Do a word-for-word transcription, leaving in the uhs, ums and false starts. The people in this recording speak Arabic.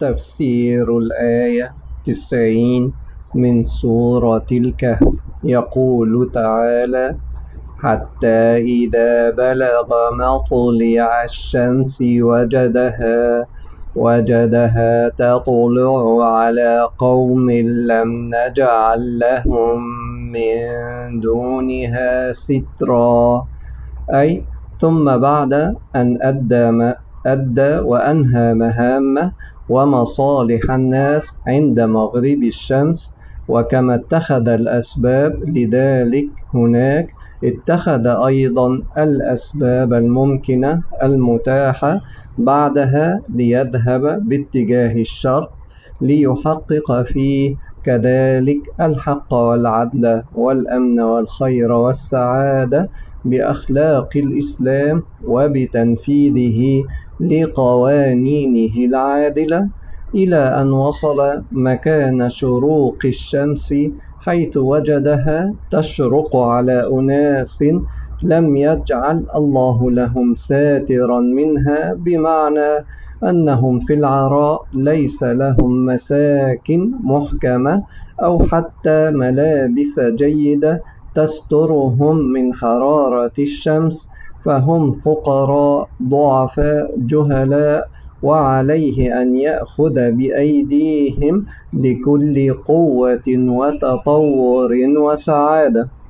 تفسير الآية تسعين من سورة الكهف. يقول تعالى: حتى إذا بلغ مطلع الشمس وجدها وجدها تطلع على قوم لم نجعل لهم من دونها سترا، أي ثم بعد أن أدى ما أدى وأنهى مهامه ومصالح الناس عند مغرب الشمس، وكما اتخذ الأسباب لذلك هناك اتخذ أيضا الأسباب الممكنة المتاحة بعدها ليذهب باتجاه الشرق ليحقق فيه كذلك الحق والعدل والأمن والخير والسعادة بأخلاق الإسلام وبتنفيذه لقوانينه العادلة، إلى أن وصل مكان شروق الشمس حيث وجدها تشرق على أناس لم يجعل الله لهم ساترا منها، بمعنى أنهم في العراء ليس لهم مساكن محكمة أو حتى ملابس جيدة تسترهم من حرارة الشمس، فهم فقراء ضعفاء جهلاء، وعليه أن يأخذ بأيديهم لكل قوة وتطور وسعادة.